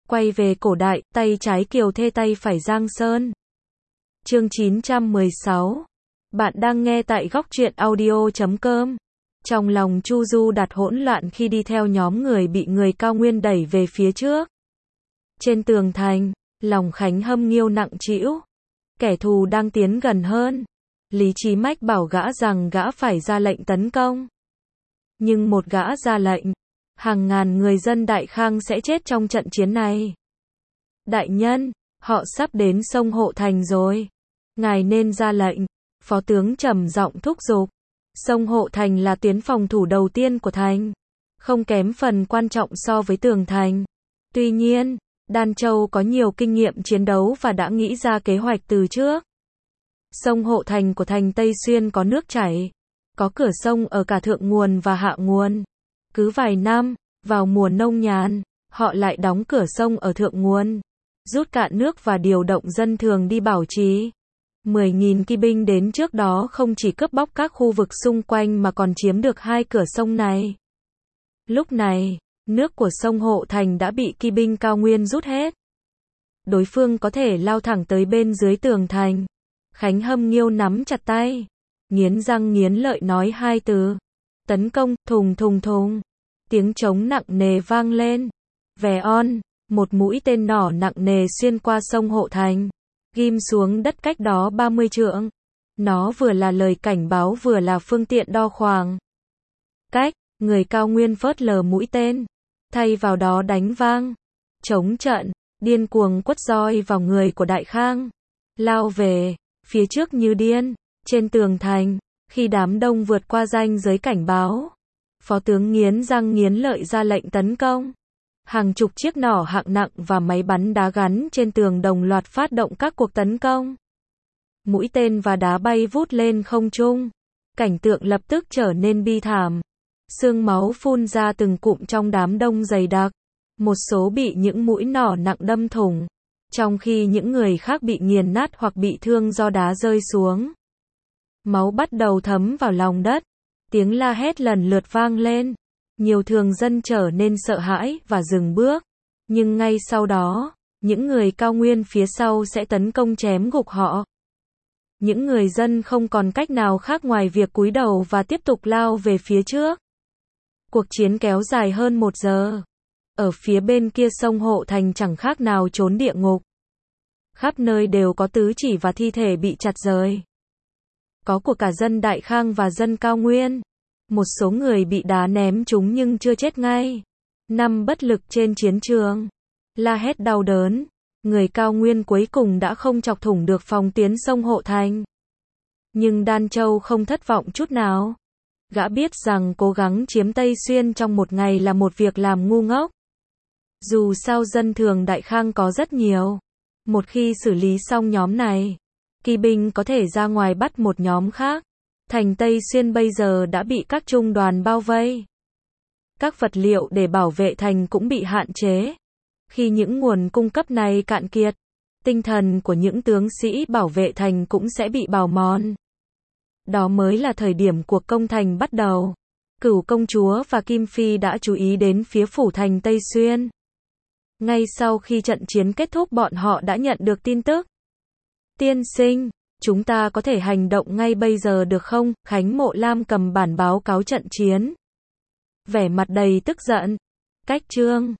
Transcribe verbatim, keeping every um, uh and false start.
Quay về cổ đại, tay trái Kiều Thê tay phải Giang Sơn. Chương chín trăm mười sáu. Bạn đang nghe tại góc truyện audio chấm com. Trong lòng Chu Du đặt hỗn loạn khi đi theo nhóm người bị người Cao Nguyên đẩy về phía trước. Trên tường thành, lòng Khánh Hâm nghiêu nặng trĩu. Kẻ thù đang tiến gần hơn. Lý Chí Mách bảo gã rằng gã phải ra lệnh tấn công. Nhưng một gã ra lệnh, hàng ngàn người dân Đại Khang sẽ chết trong trận chiến này. Đại nhân, họ sắp đến sông Hộ Thành rồi. Ngài nên ra lệnh. Phó tướng trầm giọng thúc giục. Sông Hộ Thành là tuyến phòng thủ đầu tiên của thành, không kém phần quan trọng so với tường thành. Tuy nhiên, Đan Châu có nhiều kinh nghiệm chiến đấu và đã nghĩ ra kế hoạch từ trước. Sông Hộ Thành của thành Tây Xuyên có nước chảy, có cửa sông ở cả thượng nguồn và hạ nguồn. Cứ vài năm, vào mùa nông nhàn, họ lại đóng cửa sông ở thượng nguồn, rút cạn nước và điều động dân thường đi bảo trì. mười nghìn kỵ binh đến trước đó không chỉ cướp bóc các khu vực xung quanh mà còn chiếm được hai cửa sông này. Lúc này, nước của sông Hộ Thành đã bị kỵ binh Cao Nguyên rút hết. Đối phương có thể lao thẳng tới bên dưới tường thành. Khánh Hâm nghiêu nắm chặt tay, nghiến răng nghiến lợi nói hai từ. Tấn công, thùng thùng thùng. Tiếng trống nặng nề vang lên. Vè on, một mũi tên nỏ nặng nề xuyên qua sông Hộ Thành, ghim xuống đất cách đó ba mươi trượng. Nó vừa là lời cảnh báo vừa là phương tiện đo khoảng cách. Người Cao Nguyên phớt lờ mũi tên, thay vào đó đánh vang chống trận, điên cuồng quất roi vào người của Đại Khang, lao về phía trước như điên. Trên tường thành, khi đám đông vượt qua ranh giới cảnh báo, phó tướng nghiến răng nghiến lợi ra lệnh tấn công. Hàng chục chiếc nỏ hạng nặng và máy bắn đá gắn trên tường đồng loạt phát động các cuộc tấn công. Mũi tên và đá bay vút lên không trung. Cảnh tượng lập tức trở nên bi thảm. Sương máu phun ra từng cụm trong đám đông dày đặc. Một số bị những mũi nỏ nặng đâm thủng, trong khi những người khác bị nghiền nát hoặc bị thương do đá rơi xuống. Máu bắt đầu thấm vào lòng đất. Tiếng la hét lần lượt vang lên. Nhiều thường dân trở nên sợ hãi và dừng bước. Nhưng ngay sau đó, những người Cao Nguyên phía sau sẽ tấn công chém gục họ. Những người dân không còn cách nào khác ngoài việc cúi đầu và tiếp tục lao về phía trước. Cuộc chiến kéo dài hơn một giờ. Ở phía bên kia sông Hộ Thành chẳng khác nào trốn địa ngục. Khắp nơi đều có tứ chỉ và thi thể bị chặt rời. Có của cả dân Đại Khang và dân Cao Nguyên. Một số người bị đá ném trúng nhưng chưa chết ngay. Nằm bất lực trên chiến trường, la hét đau đớn. Người Cao Nguyên cuối cùng đã không chọc thủng được phòng tuyến sông Hộ Thành. Nhưng Đan Châu không thất vọng chút nào. Gã biết rằng cố gắng chiếm Tây Xuyên trong một ngày là một việc làm ngu ngốc. Dù sao dân thường Đại Khang có rất nhiều. Một khi xử lý xong nhóm này, kỵ binh có thể ra ngoài bắt một nhóm khác. Thành Tây Xuyên bây giờ đã bị các trung đoàn bao vây. Các vật liệu để bảo vệ thành cũng bị hạn chế. Khi những nguồn cung cấp này cạn kiệt, tinh thần của những tướng sĩ bảo vệ thành cũng sẽ bị bào mòn. Đó mới là thời điểm cuộc công thành bắt đầu. Cửu công chúa và Kim Phi đã chú ý đến phía phủ thành Tây Xuyên. Ngay sau khi trận chiến kết thúc bọn họ đã nhận được tin tức. Tiên sinh, chúng ta có thể hành động ngay bây giờ được không? Khánh Mộ Lam cầm bản báo cáo trận chiến, vẻ mặt đầy tức giận. Cách chương